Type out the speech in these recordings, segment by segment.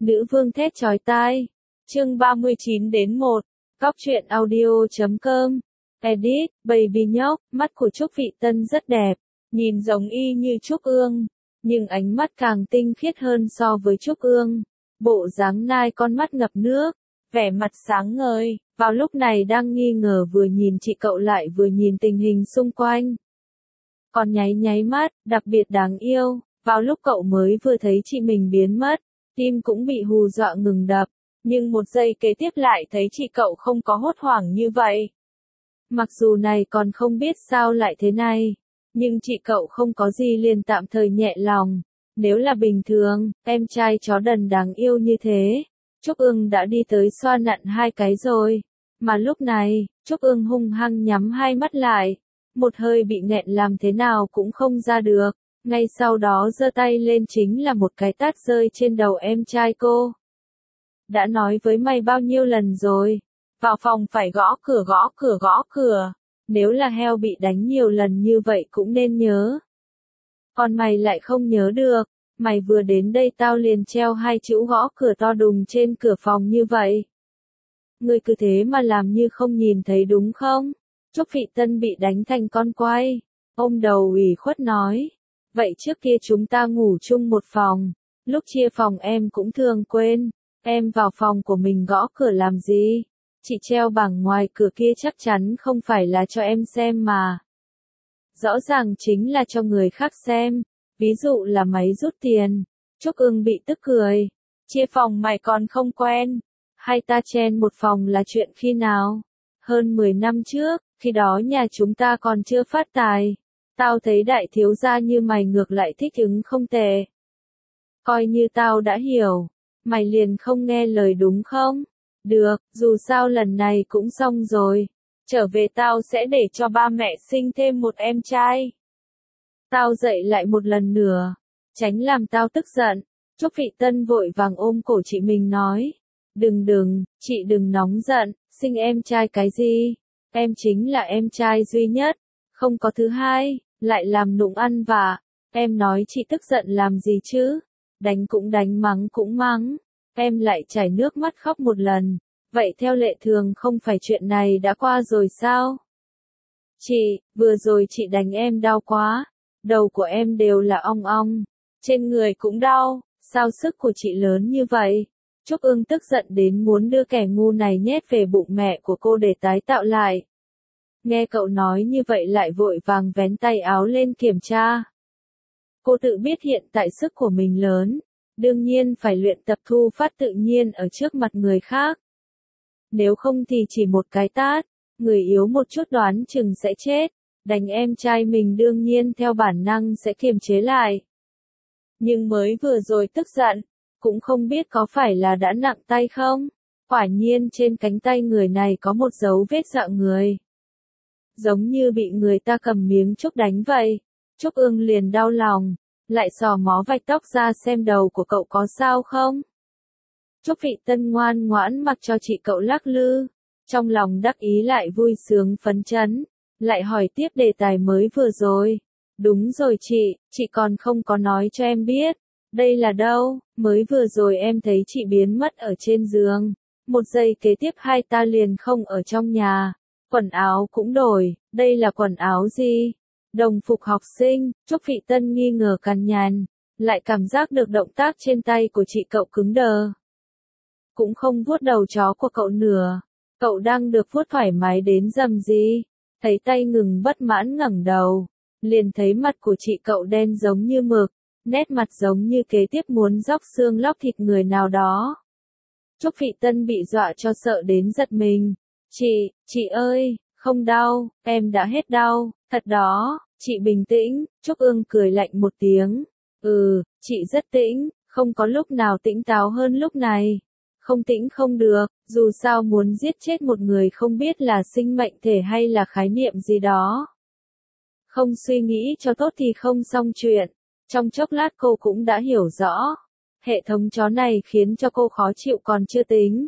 Nữ vương thét chói tai. Chương 39-1. Góc truyện audio.com. Edit, baby nhóc, mắt của Trúc Vị Tân rất đẹp, nhìn giống y như Trúc Ương, nhưng ánh mắt càng tinh khiết hơn so với Trúc Ương. Bộ dáng nai con mắt ngập nước, vẻ mặt sáng ngời, vào lúc này đang nghi ngờ vừa nhìn chị cậu lại vừa nhìn tình hình xung quanh. Còn nháy nháy mắt, đặc biệt đáng yêu, vào lúc cậu mới vừa thấy chị mình biến mất, tim cũng bị hù dọa ngừng đập, nhưng một giây kế tiếp lại thấy chị cậu không có hốt hoảng như vậy. Mặc dù này còn không biết sao lại thế này, nhưng chị cậu không có gì liền tạm thời nhẹ lòng. Nếu là bình thường, em trai chó đần đáng yêu như thế, Trúc Ương đã đi tới xoa nặn 2 cái rồi. Mà lúc này, Trúc Ương hung hăng nhắm 2 mắt lại, một hơi bị nghẹn làm thế nào cũng không ra được. Ngay sau đó giơ tay lên chính là một cái tát rơi trên đầu em trai cô. Đã nói với mày bao nhiêu lần rồi, vào phòng phải gõ cửa, nếu là heo bị đánh nhiều lần như vậy cũng nên nhớ. Còn mày lại không nhớ được, mày vừa đến đây tao liền treo 2 chữ gõ cửa to đùng trên cửa phòng như vậy. Ngươi cứ thế mà làm như không nhìn thấy đúng không? Trúc Vị Tân bị đánh thành con quay, ôm đầu ủy khuất nói. Vậy trước kia chúng ta ngủ chung một phòng, lúc chia phòng em cũng thường quên, em vào phòng của mình gõ cửa làm gì? Chị treo bảng ngoài cửa kia chắc chắn không phải là cho em xem mà. Rõ ràng chính là cho người khác xem, ví dụ là máy rút tiền. Trúc Ương bị tức cười. Chia phòng mày còn không quen, hay ta chen một phòng là chuyện khi nào? Hơn 10 năm trước, khi đó nhà chúng ta còn chưa phát tài. Tao thấy đại thiếu gia như mày ngược lại thích ứng không tệ. Coi như tao đã hiểu, mày liền không nghe lời đúng không? Được, dù sao lần này cũng xong rồi. Trở về tao sẽ để cho ba mẹ sinh thêm một em trai. Tao dậy lại một lần nữa, tránh làm tao tức giận. Trúc Vị Tân vội vàng ôm cổ chị mình nói. Đừng, chị đừng nóng giận, sinh em trai cái gì? Em chính là em trai duy nhất, không có thứ hai, lại làm nụng ăn vạ. Em nói chị tức giận làm gì chứ? Đánh cũng đánh, mắng cũng mắng. Em lại chảy nước mắt khóc một lần. Vậy theo lệ thường không phải chuyện này đã qua rồi sao? Chị, vừa rồi chị đánh em đau quá. Đầu của em đều là ong ong. Trên người cũng đau. Sao sức của chị lớn như vậy? Trúc Ương tức giận đến muốn đưa kẻ ngu này nhét về bụng mẹ của cô để tái tạo lại. Nghe cậu nói như vậy lại vội vàng vén tay áo lên kiểm tra. Cô tự biết hiện tại sức của mình lớn, đương nhiên phải luyện tập thu phát tự nhiên ở trước mặt người khác. Nếu không thì chỉ một cái tát, người yếu một chút đoán chừng sẽ chết. Đánh em trai mình đương nhiên theo bản năng sẽ kiềm chế lại. Nhưng mới vừa rồi tức giận, cũng không biết có phải là đã nặng tay không. Quả nhiên trên cánh tay người này có một dấu vết dọa người. Giống như bị người ta cầm miếng trúc đánh vậy. Trúc Ương liền đau lòng, lại xò mó vạch tóc ra xem đầu của cậu có sao không. Trúc Vị Tân ngoan ngoãn mặc cho chị cậu lắc lư, trong lòng đắc ý lại vui sướng phấn chấn, lại hỏi tiếp đề tài mới vừa rồi. Đúng rồi chị còn không có nói cho em biết, đây là đâu? Mới vừa rồi em thấy chị biến mất ở trên giường, một giây kế tiếp hai ta liền không ở trong nhà, quần áo cũng đổi, đây là quần áo gì? Đồng phục học sinh. Trúc Vị Tân nghi ngờ cằn nhằn, lại cảm giác được động tác trên tay của chị cậu cứng đờ. Cũng không vuốt đầu chó của cậu nữa, cậu đang được vuốt thoải mái đến rầm gì. Thấy tay ngừng bất mãn ngẩng đầu, liền thấy mặt của chị cậu đen giống như mực, nét mặt giống như kế tiếp muốn róc xương lóc thịt người nào đó. Trúc Vị Tân bị dọa cho sợ đến giật mình. Chị ơi, không đau, em đã hết đau, thật đó, chị bình tĩnh. Trúc Ương cười lạnh một tiếng. Chị rất tĩnh, không có lúc nào tĩnh táo hơn lúc này. Không tĩnh không được, dù sao muốn giết chết một người không biết là sinh mệnh thể hay là khái niệm gì đó. Không suy nghĩ cho tốt thì không xong chuyện. Trong chốc lát cô cũng đã hiểu rõ. Hệ thống chó này khiến cho cô khó chịu còn chưa tính.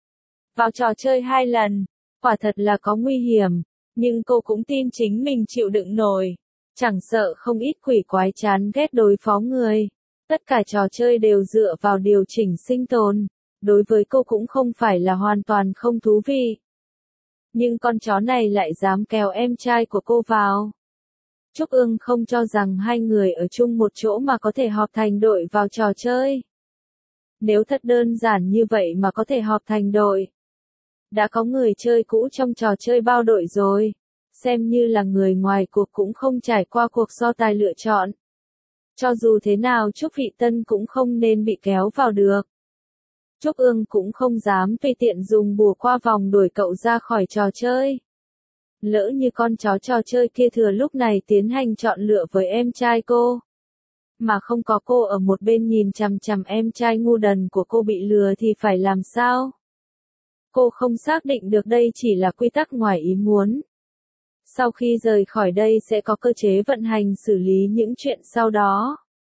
Vào trò chơi 2 lần, quả thật là có nguy hiểm, nhưng cô cũng tin chính mình chịu đựng nổi. Chẳng sợ không ít quỷ quái chán ghét đối phó người. Tất cả trò chơi đều dựa vào điều chỉnh sinh tồn. Đối với cô cũng không phải là hoàn toàn không thú vị. Nhưng con chó này lại dám kéo em trai của cô vào. Trúc Ương không cho rằng hai người ở chung một chỗ mà có thể họp thành đội vào trò chơi. Nếu thật đơn giản như vậy mà có thể họp thành đội. Đã có người chơi cũ trong trò chơi bao đội rồi. Xem như là người ngoài cuộc cũng không trải qua cuộc so tài lựa chọn. Cho dù thế nào Trúc Vị Tân cũng không nên bị kéo vào được. Trúc Ương cũng không dám tùy tiện dùng bùa qua vòng đuổi cậu ra khỏi trò chơi. Lỡ như con chó trò chơi kia thừa lúc này tiến hành chọn lựa với em trai cô. Mà không có cô ở một bên nhìn chằm chằm em trai ngu đần của cô bị lừa thì phải làm sao? Cô không xác định được đây chỉ là quy tắc ngoài ý muốn. Sau khi rời khỏi đây sẽ có cơ chế vận hành xử lý những chuyện sau đó.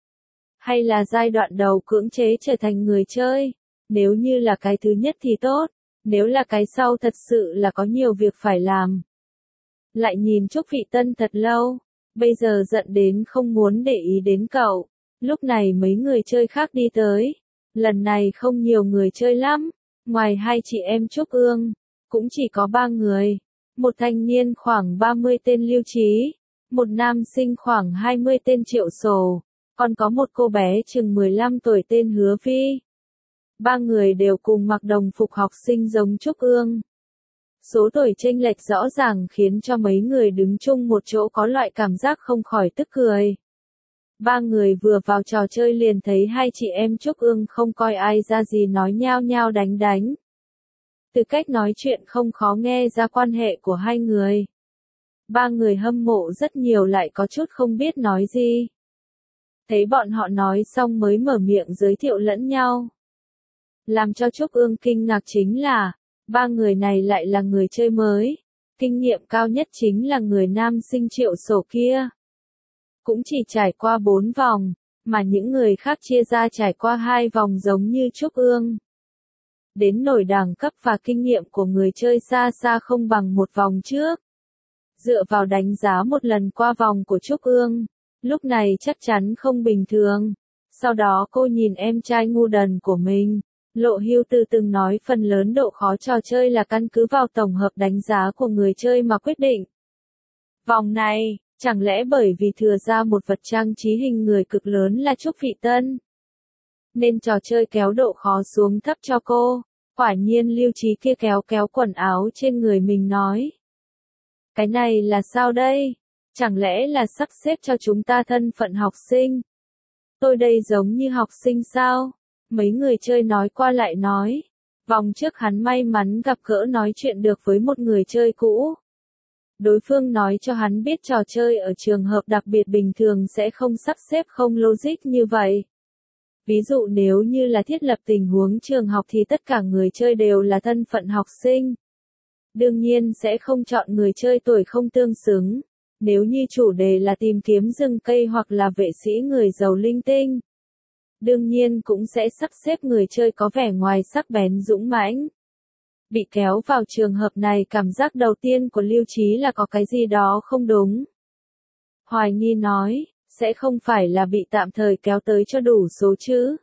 Hay là giai đoạn đầu cưỡng chế trở thành người chơi. Nếu như là cái thứ nhất thì tốt. Nếu là cái sau thật sự là có nhiều việc phải làm. Lại nhìn Trúc Vị Tân thật lâu. Bây giờ giận đến không muốn để ý đến cậu. Lúc này mấy người chơi khác đi tới. Lần này không nhiều người chơi lắm. Ngoài hai chị em Trúc Ương. Cũng chỉ có 3 người. Một thanh niên khoảng 30 tên Lưu Trí. Một nam sinh khoảng 20 tên Triệu Sổ. Còn có một cô bé chừng 15 tuổi tên Hứa Vi. 3 người đều cùng mặc đồng phục học sinh giống Trúc Ương. Số tuổi chênh lệch rõ ràng khiến cho mấy người đứng chung một chỗ có loại cảm giác không khỏi tức cười. 3 người vừa vào trò chơi liền thấy hai chị em Trúc Ương không coi ai ra gì nói nhao nhao đánh. Từ cách nói chuyện không khó nghe ra quan hệ của hai người. 3 người hâm mộ rất nhiều lại có chút không biết nói gì. Thấy bọn họ nói xong mới mở miệng giới thiệu lẫn nhau. Làm cho Trúc Ương kinh ngạc chính là, 3 người này lại là người chơi mới. Kinh nghiệm cao nhất chính là người nam sinh Triệu Sổ kia. Cũng chỉ trải qua 4 vòng, mà những người khác chia ra trải qua 2 vòng giống như Trúc Ương. Đến nổi đẳng cấp và kinh nghiệm của người chơi xa xa không bằng một vòng trước. Dựa vào đánh giá một lần qua vòng của Trúc Ương, lúc này chắc chắn không bình thường. Sau đó cô nhìn em trai ngu đần của mình. Lộ Hưu Tư từng nói phần lớn độ khó trò chơi là căn cứ vào tổng hợp đánh giá của người chơi mà quyết định. Vòng này, chẳng lẽ bởi vì thừa ra một vật trang trí hình người cực lớn là Trúc Vị Tân, nên trò chơi kéo độ khó xuống thấp cho cô. Quả nhiên Lưu Trí kia kéo quần áo trên người mình nói. Cái này là sao đây? Chẳng lẽ là sắp xếp cho chúng ta thân phận học sinh? Tôi đây giống như học sinh sao? Mấy người chơi nói qua lại nói. Vòng trước hắn may mắn gặp gỡ nói chuyện được với một người chơi cũ. Đối phương nói cho hắn biết trò chơi ở trường hợp đặc biệt bình thường sẽ không sắp xếp không logic như vậy. Ví dụ nếu như là thiết lập tình huống trường học thì tất cả người chơi đều là thân phận học sinh. Đương nhiên sẽ không chọn người chơi tuổi không tương xứng. Nếu như chủ đề là tìm kiếm rừng cây hoặc là vệ sĩ người giàu linh tinh. Đương nhiên cũng sẽ sắp xếp người chơi có vẻ ngoài sắc bén dũng mãnh. Bị kéo vào trường hợp này cảm giác đầu tiên của Lưu Trí là có cái gì đó không đúng. Hoài nghi nói, sẽ không phải là bị tạm thời kéo tới cho đủ số chứ.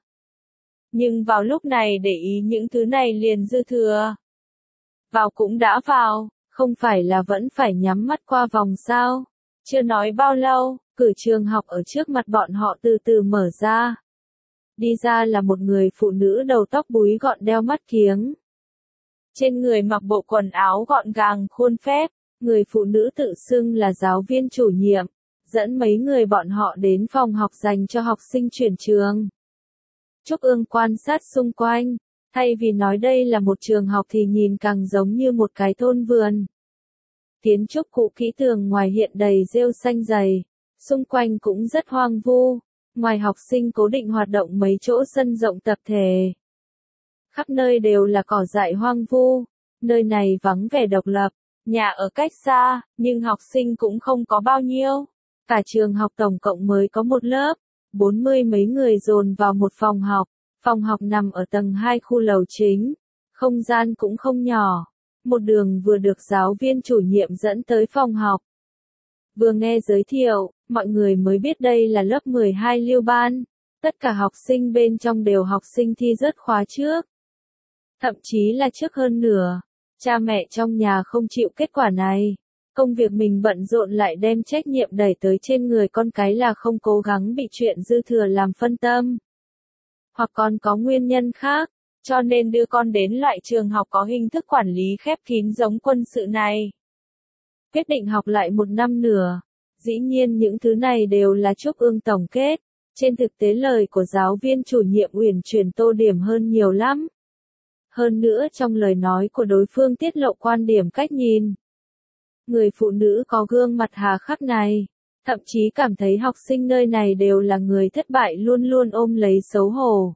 Nhưng vào lúc này để ý những thứ này liền dư thừa. Vào cũng đã vào, không phải là vẫn phải nhắm mắt qua vòng sao. Chưa nói bao lâu, cửa trường học ở trước mặt bọn họ từ từ mở ra. Đi ra là một người phụ nữ đầu tóc búi gọn đeo mắt kiếng. Trên người mặc bộ quần áo gọn gàng khuôn phép, người phụ nữ tự xưng là giáo viên chủ nhiệm, dẫn mấy người bọn họ đến phòng học dành cho học sinh chuyển trường. Trúc Ương quan sát xung quanh, thay vì nói đây là một trường học thì nhìn càng giống như một cái thôn vườn. Kiến trúc cũ kỹ tường ngoài hiện đầy rêu xanh dày, xung quanh cũng rất hoang vu, ngoài học sinh cố định hoạt động mấy chỗ sân rộng tập thể. Khắp nơi đều là cỏ dại hoang vu, nơi này vắng vẻ độc lập, nhà ở cách xa, nhưng học sinh cũng không có bao nhiêu. Cả trường học tổng cộng mới có một lớp, 40 mấy người dồn vào một phòng học nằm ở tầng 2 khu lầu chính, không gian cũng không nhỏ. Một đường vừa được giáo viên chủ nhiệm dẫn tới phòng học. Vừa nghe giới thiệu, mọi người mới biết đây là lớp 12 Lưu Ban. Tất cả học sinh bên trong đều học sinh thi rớt khóa trước. Thậm chí là trước hơn nửa. Cha mẹ trong nhà không chịu kết quả này. Công việc mình bận rộn lại đem trách nhiệm đẩy tới trên người con cái là không cố gắng bị chuyện dư thừa làm phân tâm. Hoặc còn có nguyên nhân khác, cho nên đưa con đến loại trường học có hình thức quản lý khép kín giống quân sự này. Quyết định học lại 1 năm nữa. Dĩ nhiên những thứ này đều là Trúc Ương tổng kết. Trên thực tế lời của giáo viên chủ nhiệm uyển chuyển tô điểm hơn nhiều lắm. Hơn nữa trong lời nói của đối phương tiết lộ quan điểm cách nhìn. Người phụ nữ có gương mặt hà khắc này, thậm chí cảm thấy học sinh nơi này đều là người thất bại luôn luôn ôm lấy xấu hổ.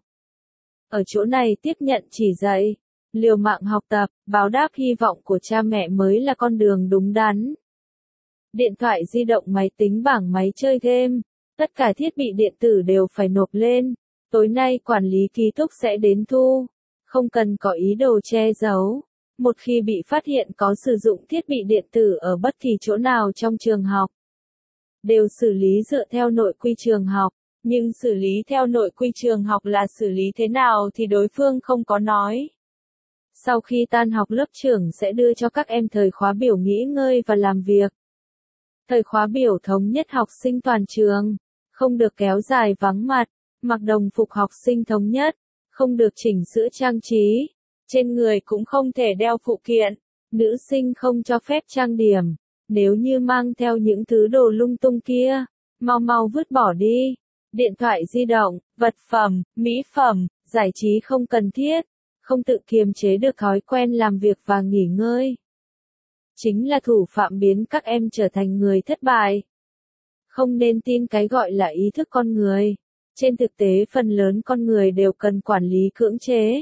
Ở chỗ này tiếp nhận chỉ dạy, liều mạng học tập, báo đáp hy vọng của cha mẹ mới là con đường đúng đắn. Điện thoại di động, máy tính bảng, máy chơi game, tất cả thiết bị điện tử đều phải nộp lên. Tối nay quản lý ký túc sẽ đến thu, không cần có ý đồ che giấu. Một khi bị phát hiện có sử dụng thiết bị điện tử ở bất kỳ chỗ nào trong trường học, đều xử lý dựa theo nội quy trường học. Nhưng xử lý theo nội quy trường học là xử lý thế nào thì đối phương không có nói. Sau khi tan học lớp trưởng sẽ đưa cho các em thời khóa biểu nghỉ ngơi và làm việc. Thời khóa biểu thống nhất học sinh toàn trường, không được kéo dài vắng mặt, mặc đồng phục học sinh thống nhất, không được chỉnh sửa trang trí, trên người cũng không thể đeo phụ kiện, nữ sinh không cho phép trang điểm, nếu như mang theo những thứ đồ lung tung kia, mau mau vứt bỏ đi. Điện thoại di động, vật phẩm, mỹ phẩm, giải trí không cần thiết, không tự kiềm chế được thói quen làm việc và nghỉ ngơi. Chính là thủ phạm biến các em trở thành người thất bại. Không nên tin cái gọi là ý thức con người. Trên thực tế phần lớn con người đều cần quản lý cưỡng chế.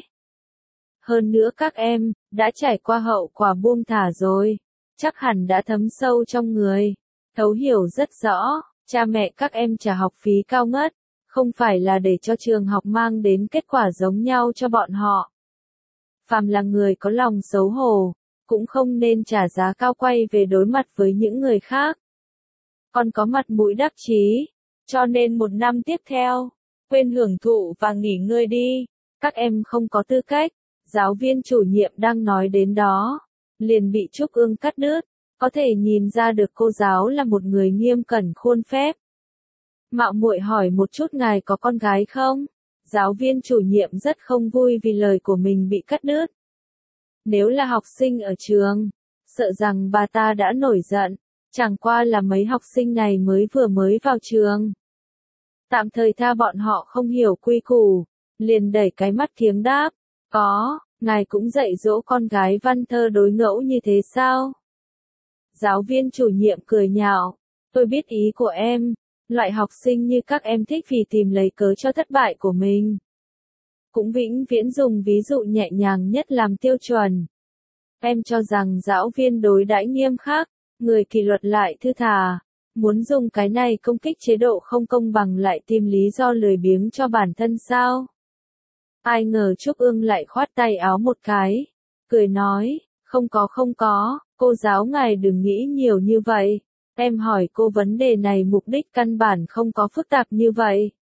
Hơn nữa các em, đã trải qua hậu quả buông thả rồi. Chắc hẳn đã thấm sâu trong người. Thấu hiểu rất rõ. Cha mẹ các em trả học phí cao ngất, không phải là để cho trường học mang đến kết quả giống nhau cho bọn họ. Phàm là người có lòng xấu hổ, cũng không nên trả giá cao quay về đối mặt với những người khác. Còn có mặt mũi đắc chí, cho nên 1 năm tiếp theo, quên hưởng thụ và nghỉ ngơi đi, các em không có tư cách. Giáo viên chủ nhiệm đang nói đến đó, liền bị Trúc Ương cắt đứt. Có thể nhìn ra được cô giáo là một người nghiêm cẩn khuôn phép. Mạo muội hỏi một chút ngài có con gái không? Giáo viên chủ nhiệm rất không vui vì lời của mình bị cắt đứt. Nếu là học sinh ở trường, sợ rằng bà ta đã nổi giận, chẳng qua là mấy học sinh này mới vào trường. Tạm thời tha bọn họ không hiểu quy củ, liền đẩy cái mắt kiếng đáp, có, ngài cũng dạy dỗ con gái văn thơ đối ngẫu như thế sao? Giáo viên chủ nhiệm cười nhạo, tôi biết ý của em, loại học sinh như các em thích vì tìm lấy cớ cho thất bại của mình. Cũng vĩnh viễn dùng ví dụ nhẹ nhàng nhất làm tiêu chuẩn. Em cho rằng giáo viên đối đãi nghiêm khắc, người kỷ luật lại thư thả, muốn dùng cái này công kích chế độ không công bằng lại tìm lý do lười biếng cho bản thân sao? Ai ngờ Trúc Ương lại khoát tay áo một cái, cười nói, không có, cô giáo ngài đừng nghĩ nhiều như vậy. Em hỏi cô vấn đề này mục đích căn bản không có phức tạp như vậy.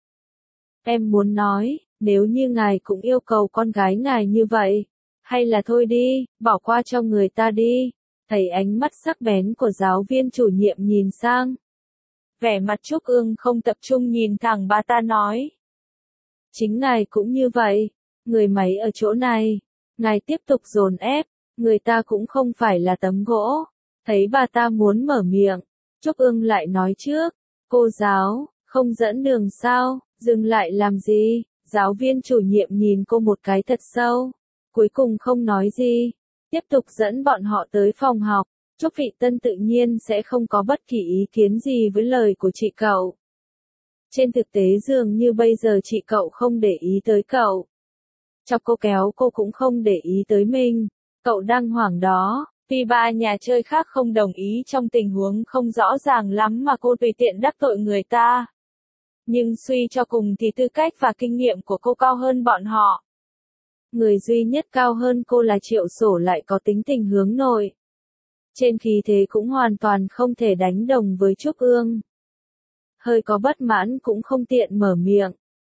Em muốn nói, nếu như ngài cũng yêu cầu con gái ngài như vậy, hay là thôi đi, bỏ qua cho người ta đi. Thấy ánh mắt sắc bén của giáo viên chủ nhiệm nhìn sang. Vẻ mặt Trúc Ương không tập trung nhìn thẳng bà ta nói. Chính ngài cũng như vậy, người máy ở chỗ này, ngài tiếp tục dồn ép, người ta cũng không phải là tấm gỗ. Thấy bà ta muốn mở miệng, Trúc Ương lại nói trước, cô giáo, không dẫn đường sao, dừng lại làm gì? Giáo viên chủ nhiệm nhìn cô một cái thật sâu, cuối cùng không nói gì, tiếp tục dẫn bọn họ tới phòng học. Trúc Vị Tân tự nhiên sẽ không có bất kỳ ý kiến gì với lời của chị cậu. Trên thực tế dường như bây giờ chị cậu không để ý tới cậu. Chọc cô kéo cô cũng không để ý tới mình. Cậu đang hoảng đó, vì ba nhà chơi khác không đồng ý trong tình huống không rõ ràng lắm mà cô tùy tiện đắc tội người ta. Nhưng suy cho cùng thì tư cách và kinh nghiệm của cô cao hơn bọn họ. Người duy nhất cao hơn cô là Triệu Sổ lại có tính tình hướng nội. Trên khí thế cũng hoàn toàn không thể đánh đồng với Trúc Ương. Hơi có bất mãn cũng không tiện mở miệng.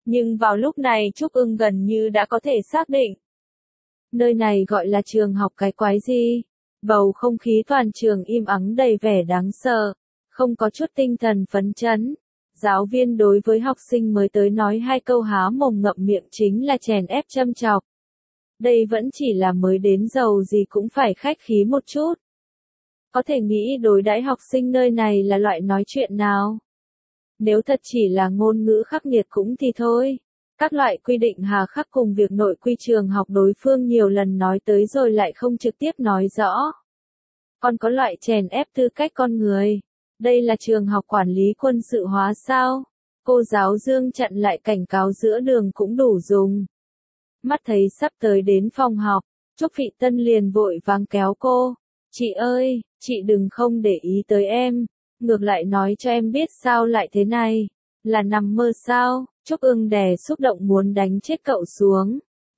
Nhưng vào lúc này Trúc Ưng gần như đã có thể xác định. Nơi này gọi là trường học cái quái gì? Bầu không khí toàn trường im ắng đầy vẻ đáng sợ, không có chút tinh thần phấn chấn. Giáo viên đối với học sinh mới tới nói 2 câu há mồm ngậm miệng chính là chèn ép châm chọc. Đây vẫn chỉ là mới đến, dầu gì cũng phải khách khí một chút. Có thể nghĩ đối đãi học sinh nơi này là loại nói chuyện nào? Nếu thật chỉ là ngôn ngữ khắc nghiệt cũng thì thôi. Các loại quy định hà khắc cùng việc nội quy trường học đối phương nhiều lần nói tới rồi lại không trực tiếp nói rõ. Còn có loại chèn ép tư cách con người. Đây là trường học quản lý quân sự hóa sao? Cô giáo Dương chặn lại cảnh cáo giữa đường cũng đủ dùng. Mắt thấy sắp tới đến phòng học, Trúc Vị Tân liền vội vàng kéo cô. Chị ơi, chị đừng không để ý tới em. Ngược lại nói cho em biết sao lại thế này. Là nằm mơ sao? Trúc Ưng đè xúc động muốn đánh chết cậu xuống.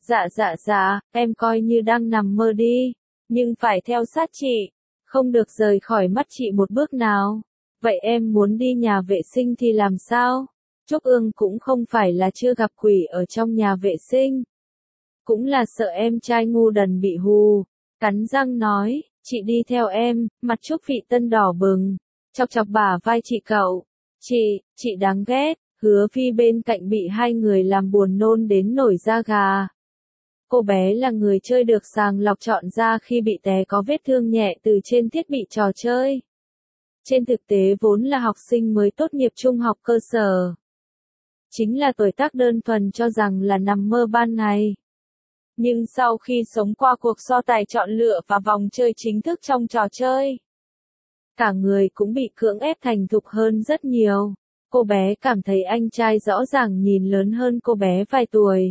Dạ, em coi như đang nằm mơ đi. Nhưng phải theo sát chị. Không được rời khỏi mắt chị một bước nào. Vậy em muốn đi nhà vệ sinh thì làm sao? Trúc Ưng cũng không phải là chưa gặp quỷ ở trong nhà vệ sinh. Cũng là sợ em trai ngu đần bị hù. Cắn răng nói, chị đi theo em, mặt Trúc Vị Tân đỏ bừng. Chọc chọc bả vai chị cậu. Chị đáng ghét. Hứa Phi bên cạnh bị 2 người làm buồn nôn đến nổi da gà. Cô bé là người chơi được sàng lọc chọn ra khi bị té có vết thương nhẹ từ trên thiết bị trò chơi. Trên thực tế vốn là học sinh mới tốt nghiệp trung học cơ sở. Chính là tuổi tác đơn thuần cho rằng là nằm mơ ban ngày. Nhưng sau khi sống qua cuộc so tài chọn lựa và vòng chơi chính thức trong trò chơi, cả người cũng bị cưỡng ép thành thục hơn rất nhiều. Cô bé cảm thấy anh trai rõ ràng nhìn lớn hơn cô bé vài tuổi.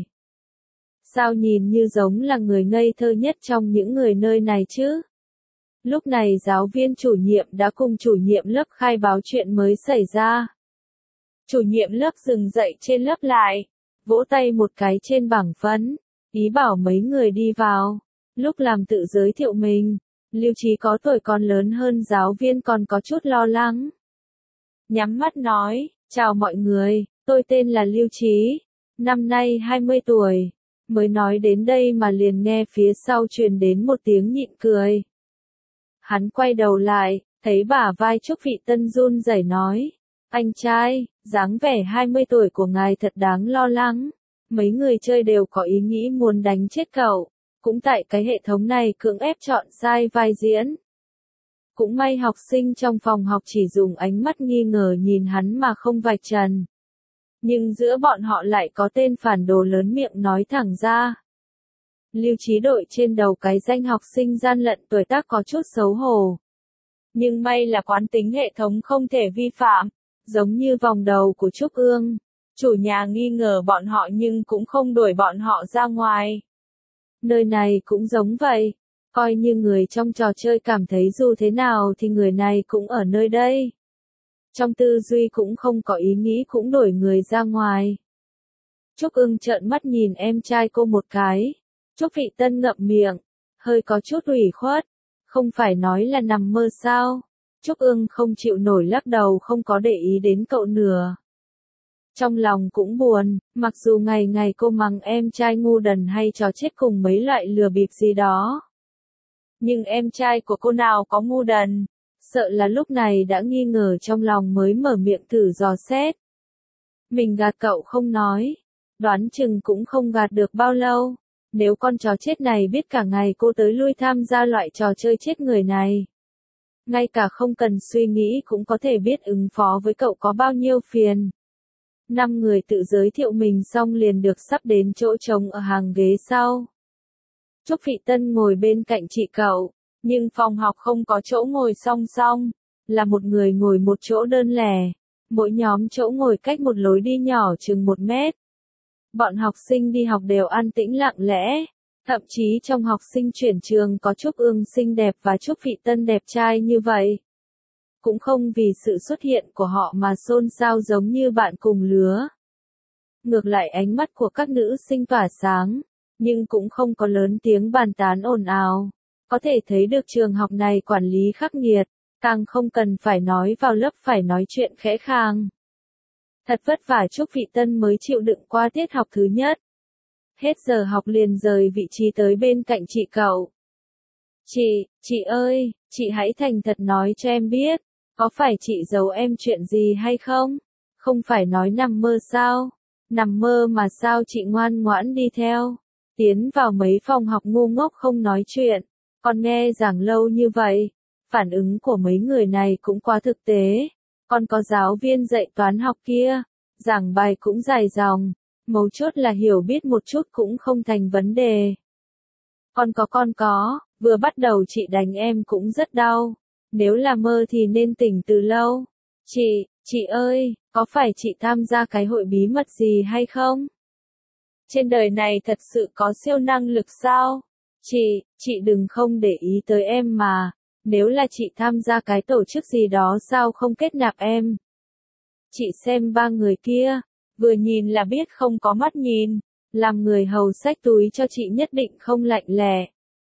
Sao nhìn như giống là người ngây thơ nhất trong những người nơi này chứ? Lúc này giáo viên chủ nhiệm đã cùng chủ nhiệm lớp khai báo chuyện mới xảy ra. Chủ nhiệm lớp dừng dậy trên lớp lại, vỗ tay một cái trên bảng phấn, ý bảo mấy người đi vào. Lúc làm tự giới thiệu mình, Lưu Trí có tuổi còn lớn hơn giáo viên còn có chút lo lắng. Nhắm mắt nói, chào mọi người, tôi tên là Lưu Trí, năm nay 20 tuổi. Mới nói đến đây mà liền nghe phía sau truyền đến một tiếng nhịn cười. Hắn quay đầu lại, thấy bả vai Trúc Vị Tân run rẩy nói, anh trai, dáng vẻ 20 tuổi của ngài thật đáng lo lắng. Mấy người chơi đều có ý nghĩ muốn đánh chết cậu, cũng tại cái hệ thống này cưỡng ép chọn sai vai diễn. Cũng may học sinh trong phòng học chỉ dùng ánh mắt nghi ngờ nhìn hắn mà không vạch trần. Nhưng giữa bọn họ lại có tên phản đồ lớn miệng nói thẳng ra. Lưu Trí đội trên đầu cái danh học sinh gian lận tuổi tác có chút xấu hổ. Nhưng may là quán tính hệ thống không thể vi phạm, giống như vòng đầu của Trúc Ương. Chủ nhà nghi ngờ bọn họ nhưng cũng không đuổi bọn họ ra ngoài. Nơi này cũng giống vậy. Coi như người trong trò chơi cảm thấy dù thế nào thì người này cũng ở nơi đây. Trong tư duy cũng không có ý nghĩ cũng đuổi người ra ngoài. Trúc Ưng trợn mắt nhìn em trai cô một cái. Trúc Vị Tân ngậm miệng, hơi có chút ủy khuất. Không phải nói là nằm mơ sao? Trúc Ưng không chịu nổi lắc đầu không có để ý đến cậu nữa. Trong lòng cũng buồn, mặc dù ngày ngày cô mắng em trai ngu đần hay trò chết cùng mấy loại lừa bịp gì đó. Nhưng em trai của cô nào có ngu đần, sợ là lúc này đã nghi ngờ trong lòng mới mở miệng thử dò xét. Mình gạt cậu không nói, đoán chừng cũng không gạt được bao lâu. Nếu con chó chết này biết cả ngày cô tới lui tham gia loại trò chơi chết người này, ngay cả không cần suy nghĩ cũng có thể biết ứng phó với cậu có bao nhiêu phiền. 5 người tự giới thiệu mình xong liền được sắp đến chỗ trống ở hàng ghế sau. Trúc Vị Tân ngồi bên cạnh chị cậu, nhưng phòng học không có chỗ ngồi song song, là một người ngồi một chỗ đơn lẻ, mỗi nhóm chỗ ngồi cách một lối đi nhỏ chừng 1 mét. Bọn học sinh đi học đều an tĩnh lặng lẽ, thậm chí trong học sinh chuyển trường có Trúc Ương xinh đẹp và Trúc Vị Tân đẹp trai như vậy. Cũng không vì sự xuất hiện của họ mà xôn xao giống như bạn cùng lứa. Ngược lại ánh mắt của các nữ sinh tỏa sáng, nhưng cũng không có lớn tiếng bàn tán ồn ào. Có thể thấy được trường học này quản lý khắc nghiệt, càng không cần phải nói vào lớp phải nói chuyện khẽ khàng. Thật vất vả Trúc Vị Tân mới chịu đựng qua tiết học thứ nhất. Hết giờ học liền rời vị trí tới bên cạnh chị cậu. Chị ơi, chị hãy thành thật nói cho em biết, có phải chị giấu em chuyện gì hay không? Không phải nói nằm mơ sao? Nằm mơ mà sao chị ngoan ngoãn đi theo? Tiến vào mấy phòng học ngu ngốc không nói chuyện, con nghe giảng lâu như vậy. Phản ứng của mấy người này cũng quá thực tế. Con có giáo viên dạy toán học kia, giảng bài cũng dài dòng, mấu chốt là hiểu biết một chút cũng không thành vấn đề. Con có, vừa bắt đầu chị đánh em cũng rất đau. Nếu là mơ thì nên tỉnh từ lâu. Chị ơi, có phải chị tham gia cái hội bí mật gì hay không? Trên đời này thật sự có siêu năng lực sao? Chị đừng không để ý tới em mà. Nếu là chị tham gia cái tổ chức gì đó sao không kết nạp em? Chị xem ba người kia, vừa nhìn là biết không có mắt nhìn, làm người hầu xách túi cho chị nhất định không lạnh lẻ.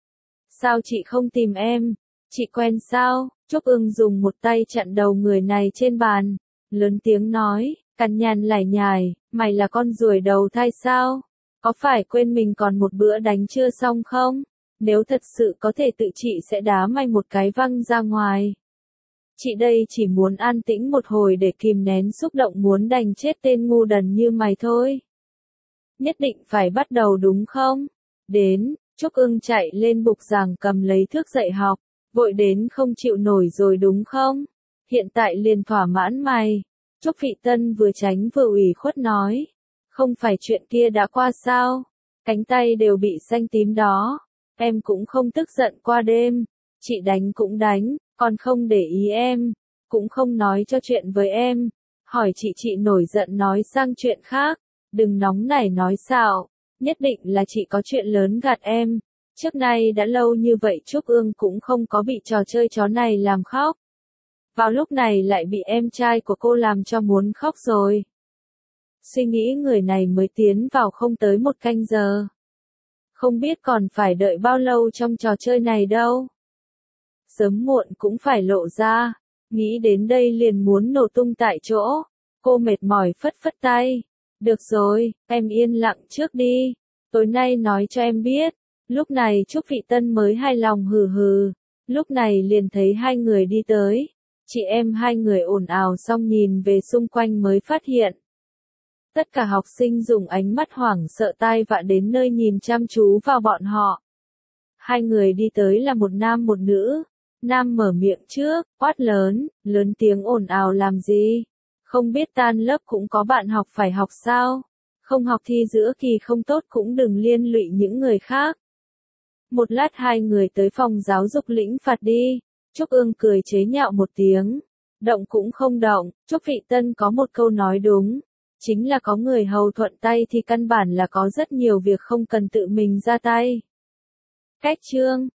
Sao chị không tìm em? Chị quen sao? Trúc Ưng dùng một tay chặn đầu người này trên bàn, lớn tiếng nói, cằn nhằn lải nhải, mày là con ruồi đầu thai sao? Có phải quên mình còn một bữa đánh chưa xong không? Nếu thật sự có thể tự chị sẽ đá mày một cái văng ra ngoài. Chị đây chỉ muốn an tĩnh một hồi để kìm nén xúc động muốn đánh chết tên ngu đần như mày thôi. Nhất định phải bắt đầu đúng không? Đến, Trúc Ưng chạy lên bục giảng cầm lấy thước dạy học, vội đến không chịu nổi rồi đúng không? Hiện tại liền thỏa mãn mày. Trúc Vị Tân vừa tránh vừa ủy khuất nói. Không phải chuyện kia đã qua sao? Cánh tay đều bị xanh tím đó. Em cũng không tức giận qua đêm. Chị đánh cũng đánh, còn không để ý em. Cũng không nói cho chuyện với em. Hỏi chị nổi giận nói sang chuyện khác. Đừng nóng nảy nói xạo. Nhất định là chị có chuyện lớn gạt em. Trước nay đã lâu như vậy Trúc Ương cũng không có bị trò chơi chó này làm khóc. Vào lúc này lại bị em trai của cô làm cho muốn khóc rồi. Suy nghĩ người này mới tiến vào không tới 1 canh giờ. Không biết còn phải đợi bao lâu trong trò chơi này đâu. Sớm muộn cũng phải lộ ra. Nghĩ đến đây liền muốn nổ tung tại chỗ. Cô mệt mỏi phất phất tay. Được rồi, em yên lặng trước đi. Tối nay nói cho em biết. Lúc này Trúc Vị Tân mới hài lòng hừ hừ. Lúc này liền thấy hai người đi tới. Chị em hai người ồn ào xong nhìn về xung quanh mới phát hiện. Tất cả học sinh dùng ánh mắt hoảng sợ tai vạ đến nơi nhìn chăm chú vào bọn họ. Hai người đi tới là một nam một nữ. Nam mở miệng trước, quát lớn tiếng ồn ào làm gì? Không biết tan lớp cũng có bạn học phải học sao? Không học thi giữa kỳ không tốt cũng đừng liên lụy những người khác. Một lát hai người tới phòng giáo dục lĩnh phạt đi. Trúc Ương cười chế nhạo một tiếng. Động cũng không động, Trúc Vị Tân có một câu nói đúng. Chính là có người hầu thuận tay thì căn bản là có rất nhiều việc không cần tự mình ra tay. Cách chương